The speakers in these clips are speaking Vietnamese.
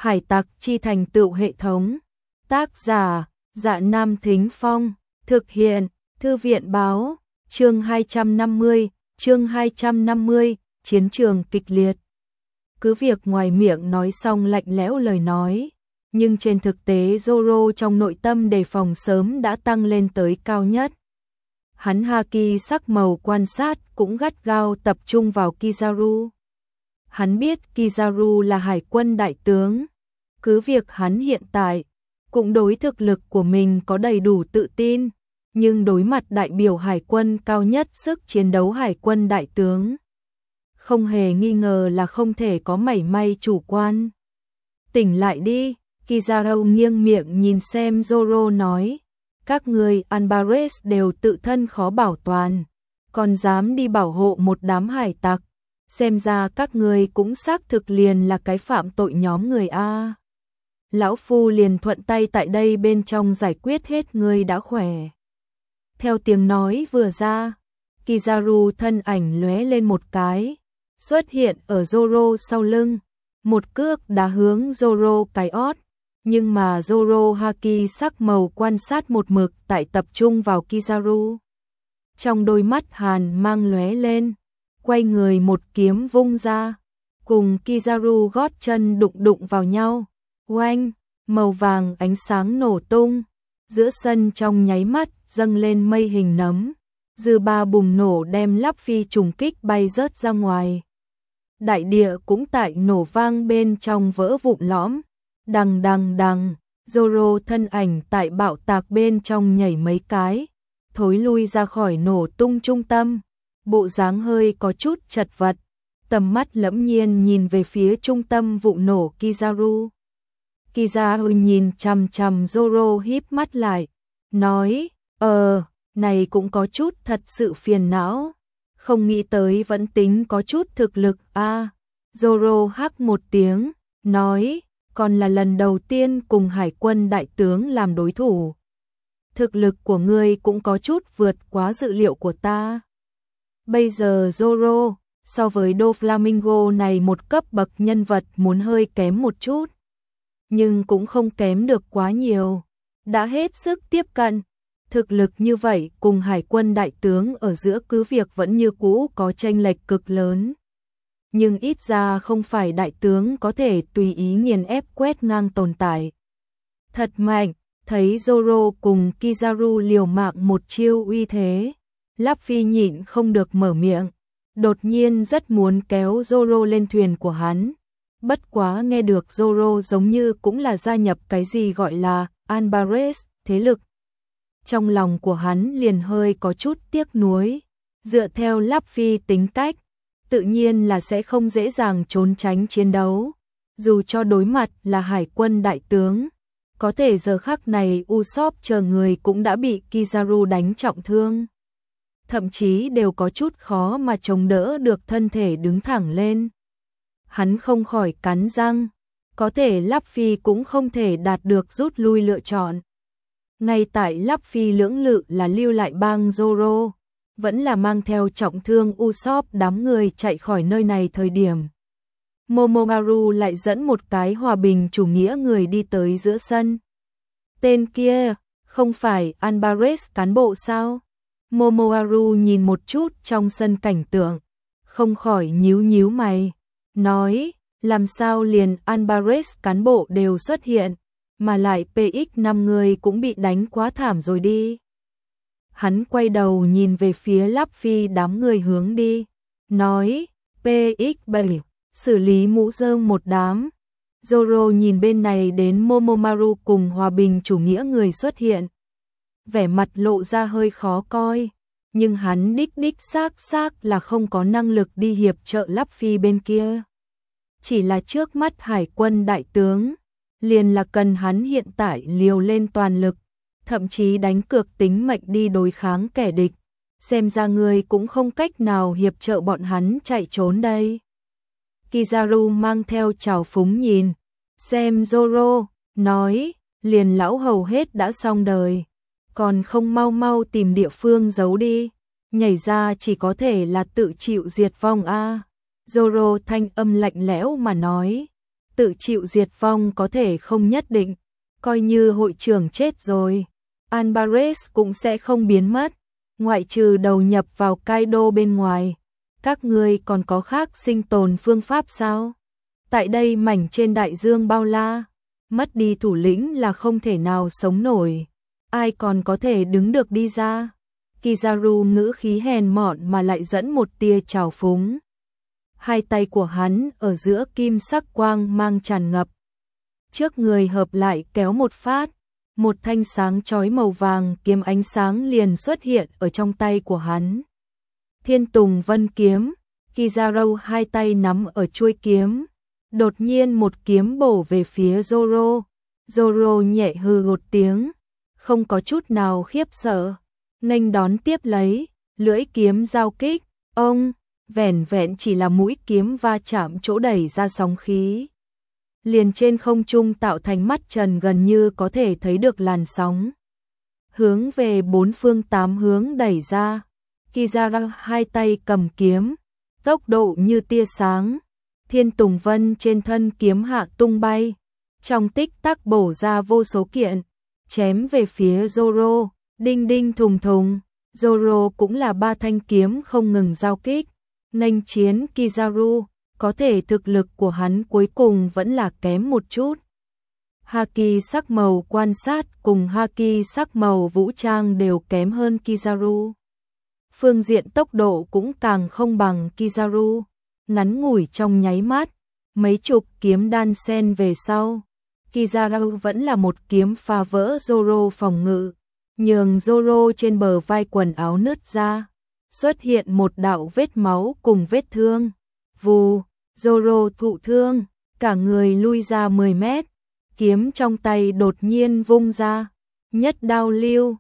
Hải tặc chi thành tựu hệ thống. Tác giả: Dạ Nam Thính Phong. Thực hiện: Thư viện báo. Chương 250, chiến trường kịch liệt. Cứ việc ngoài miệng nói xong lạnh lẽo lời nói, nhưng trên thực tế Zoro trong nội tâm đề phòng sớm đã tăng lên tới cao nhất. Hắn haki sắc màu quan sát cũng gắt gao tập trung vào Kizaru. Hắn biết Kizaru là hải quân đại tướng. Cứ việc hắn hiện tại cũng đối thực lực của mình có đầy đủ tự tin, nhưng đối mặt đại biểu hải quân cao nhất sức chiến đấu hải quân đại tướng, không hề nghi ngờ là không thể có mảy may chủ quan. Tỉnh lại đi, Kizaru nghiêng miệng nhìn xem Zoro nói, các người Alvarez đều tự thân khó bảo toàn, còn dám đi bảo hộ một đám hải tặc, xem ra các người cũng xác thực liền là cái phạm tội nhóm người A. Lão Phu liền thuận tay tại đây bên trong giải quyết hết người đã khỏe. Theo tiếng nói vừa ra, Kizaru thân ảnh lóe lên một cái, xuất hiện ở Zoro sau lưng, một cước đá hướng Zoro cái ót, nhưng mà Zoro haki sắc màu quan sát một mực tại tập trung vào Kizaru. Trong đôi mắt hàn mang lóe lên, quay người một kiếm vung ra, cùng Kizaru gót chân đụng vào nhau. Oanh, màu vàng ánh sáng nổ tung, giữa sân trong nháy mắt dâng lên mây hình nấm, dư ba bùng nổ đem Luffy trùng kích bay rớt ra ngoài. Đại địa cũng tại nổ vang bên trong vỡ vụn lõm, đằng đằng đằng, Zoro thân ảnh tại bạo tạc bên trong nhảy mấy cái, thối lui ra khỏi nổ tung trung tâm, bộ dáng hơi có chút chật vật, tầm mắt lẫm nhiên nhìn về phía trung tâm vụ nổ Kizaru. Kizaru nhìn chằm chằm Zoro híp mắt lại, nói, này cũng có chút thật sự phiền não, không nghĩ tới vẫn tính có chút thực lực a. Zoro hắc một tiếng, nói, còn là lần đầu tiên cùng hải quân đại tướng làm đối thủ. Thực lực của ngươi cũng có chút vượt quá dự liệu của ta. Bây giờ Zoro, so với Doflamingo này một cấp bậc nhân vật muốn hơi kém một chút, nhưng cũng không kém được quá nhiều, đã hết sức tiếp cận. Thực lực như vậy cùng hải quân đại tướng ở giữa cứ việc vẫn như cũ có chênh lệch cực lớn. Nhưng ít ra không phải đại tướng có thể tùy ý nghiền ép quét ngang tồn tại. Thật mạnh, thấy Zoro cùng Kizaru liều mạng một chiêu uy thế, Luffy nhịn không được mở miệng, đột nhiên rất muốn kéo Zoro lên thuyền của hắn. Bất quá nghe được Zoro giống như cũng là gia nhập cái gì gọi là Alvarez thế lực. Trong lòng của hắn liền hơi có chút tiếc nuối, dựa theo Luffy tính cách, tự nhiên là sẽ không dễ dàng trốn tránh chiến đấu, dù cho đối mặt là hải quân đại tướng. Có thể giờ khắc này Usopp chờ người cũng đã bị Kizaru đánh trọng thương, thậm chí đều có chút khó mà chống đỡ được thân thể đứng thẳng lên. Hắn không khỏi cắn răng, có thể Luffy cũng không thể đạt được rút lui lựa chọn. Ngay tại Luffy lưỡng lự là lưu lại bang Zoro, vẫn là mang theo trọng thương Usopp đám người chạy khỏi nơi này thời điểm, Momogaru lại dẫn một cái hòa bình chủ nghĩa người đi tới giữa sân. Tên kia, không phải Alvarez cán bộ sao? Momogaru nhìn một chút trong sân cảnh tượng, không khỏi nhíu mày, nói, làm sao liền Alvarez cán bộ đều xuất hiện, mà lại PX5 người cũng bị đánh quá thảm rồi đi. Hắn quay đầu nhìn về phía Luffy đám người hướng đi, nói, PX7, xử lý mũ rơm một đám. Zoro nhìn bên này đến Momomaru cùng hòa bình chủ nghĩa người xuất hiện, vẻ mặt lộ ra hơi khó coi, nhưng hắn đích xác là không có năng lực đi hiệp trợ Luffy bên kia. Chỉ là trước mắt hải quân đại tướng, liền là cần hắn hiện tại liều lên toàn lực, thậm chí đánh cược tính mệnh đi đối kháng kẻ địch. Xem ra người cũng không cách nào hiệp trợ bọn hắn chạy trốn đây. Kizaru mang theo trào phúng nhìn xem Zoro, nói, liền lão hầu hết đã xong đời, còn không mau tìm địa phương giấu đi, nhảy ra chỉ có thể là tự chịu diệt vong a. Zoro thanh âm lạnh lẽo mà nói, tự chịu diệt vong có thể không nhất định, coi như hội trưởng chết rồi, Alvarez cũng sẽ không biến mất, ngoại trừ đầu nhập vào Kaido bên ngoài. Các ngươi còn có khác sinh tồn phương pháp sao? Tại đây mảnh trên đại dương bao la, mất đi thủ lĩnh là không thể nào sống nổi. Ai còn có thể đứng được đi ra? Kizaru ngữ khí hèn mọn mà lại dẫn một tia trào phúng. Hai tay của hắn ở giữa kim sắc quang mang tràn ngập. Trước người hợp lại kéo một phát, một thanh sáng chói màu vàng kiếm ánh sáng liền xuất hiện ở trong tay của hắn. Thiên Tùng Vân kiếm, Kizaru hai tay nắm ở chuôi kiếm. Đột nhiên một kiếm bổ về phía Zoro. Zoro nhẹ hừ một tiếng, không có chút nào khiếp sợ, nghênh đón tiếp lấy, lưỡi kiếm giao kích, ông, vẻn vẹn chỉ là mũi kiếm va chạm chỗ đẩy ra sóng khí. Liền trên không trung tạo thành mắt trần gần như có thể thấy được làn sóng. Hướng về bốn phương tám hướng đẩy ra, Kizaru hai tay cầm kiếm, tốc độ như tia sáng. Thiên Tùng Vân trên thân kiếm hạ tung bay, trong tích tắc bổ ra vô số kiện, chém về phía Zoro, đinh đinh thùng thùng. Zoro cũng là ba thanh kiếm không ngừng giao kích, nghênh chiến Kizaru, có thể thực lực của hắn cuối cùng vẫn là kém một chút. Haki sắc màu quan sát cùng Haki sắc màu vũ trang đều kém hơn Kizaru. Phương diện tốc độ cũng càng không bằng Kizaru. Ngắn ngủi trong nháy mắt, mấy chục kiếm đan xen về sau, Kizaru vẫn là một kiếm phá vỡ Zoro phòng ngự, nhường Zoro trên bờ vai quần áo nứt ra, xuất hiện một đạo vết máu cùng vết thương. Vù, Zoro thụ thương, cả người lui ra 10 mét, kiếm trong tay đột nhiên vung ra, nhất đao lưu,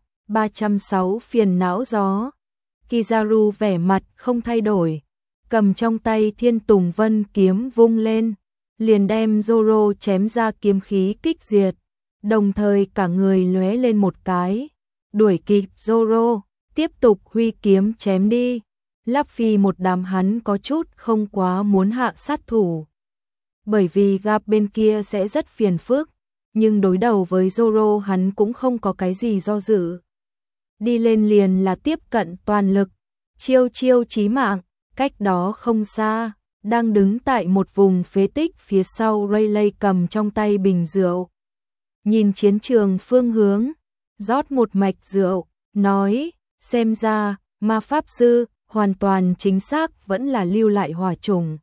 306 phiền não gió. Kizaru vẻ mặt không thay đổi, cầm trong tay Thiên Tùng Vân kiếm vung lên, liền đem Zoro chém ra kiếm khí kích diệt, đồng thời cả người lóe lên một cái, đuổi kịp Zoro, tiếp tục huy kiếm chém đi. Luffy một đám hắn có chút không quá muốn hạ sát thủ, bởi vì gặp bên kia sẽ rất phiền phức, nhưng đối đầu với Zoro hắn cũng không có cái gì do dự. Đi lên liền là tiếp cận toàn lực, chiêu chiêu chí mạng. Cách đó không xa, đang đứng tại một vùng phế tích phía sau Rayleigh cầm trong tay bình rượu. Nhìn chiến trường phương hướng, rót một mạch rượu, nói, xem ra, ma pháp sư, hoàn toàn chính xác vẫn là lưu lại hỏa trùng.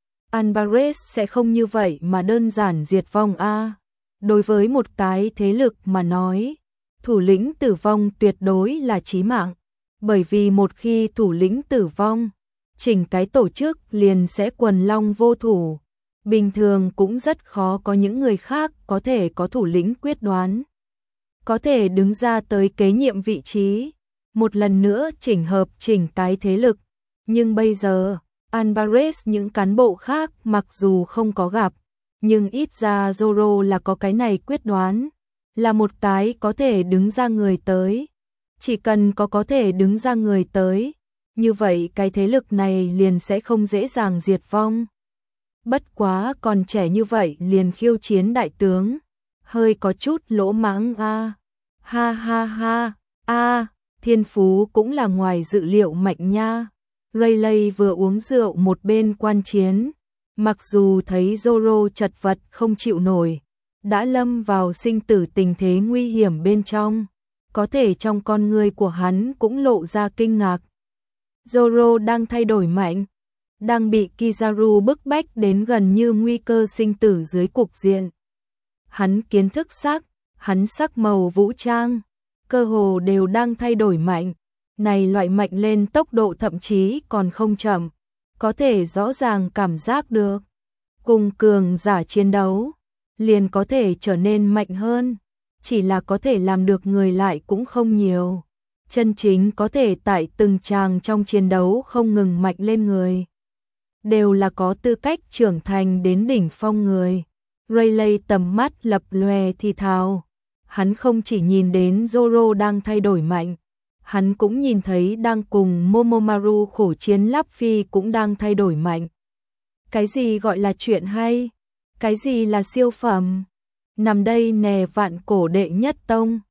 Alvarez sẽ không như vậy mà đơn giản diệt vong a. Đối với một cái thế lực mà nói, thủ lĩnh tử vong tuyệt đối là chí mạng, bởi vì một khi thủ lĩnh tử vong, chỉnh cái tổ chức liền sẽ quần long vô thủ. Bình thường cũng rất khó có những người khác có thể có thủ lĩnh quyết đoán, có thể đứng ra tới kế nhiệm vị trí, một lần nữa chỉnh hợp chỉnh cái thế lực. Nhưng bây giờ, Alvarez những cán bộ khác mặc dù không có gặp, nhưng ít ra Zoro là có cái này quyết đoán, là một cái có thể đứng ra người tới. Chỉ cần có thể đứng ra người tới, như vậy cái thế lực này liền sẽ không dễ dàng diệt vong. Bất quá còn trẻ như vậy liền khiêu chiến đại tướng, hơi có chút lỗ mãng a. Ha ha ha, a, thiên phú cũng là ngoài dự liệu mạnh nha. Rayleigh vừa uống rượu một bên quan chiến, mặc dù thấy Zoro chật vật không chịu nổi, đã lâm vào sinh tử tình thế nguy hiểm bên trong, có thể trong con người của hắn cũng lộ ra kinh ngạc. Zoro đang thay đổi mạnh, đang bị Kizaru bức bách đến gần như nguy cơ sinh tử dưới cục diện. Hắn kiến thức sắc, hắn sắc màu vũ trang, cơ hồ đều đang thay đổi mạnh. Này loại mạnh lên tốc độ thậm chí còn không chậm, có thể rõ ràng cảm giác được. Cùng cường giả chiến đấu, liền có thể trở nên mạnh hơn, chỉ là có thể làm được người lại cũng không nhiều. Chân chính có thể tại từng tràng trong chiến đấu không ngừng mạnh lên người, đều là có tư cách trưởng thành đến đỉnh phong người. Rayleigh tầm mắt lập lòe thì thào, hắn không chỉ nhìn đến Zoro đang thay đổi mạnh, hắn cũng nhìn thấy đang cùng Momomaru khổ chiến Luffy cũng đang thay đổi mạnh. Cái gì gọi là chuyện hay? Cái gì là siêu phẩm? Nằm đây nè, vạn cổ đệ nhất tông.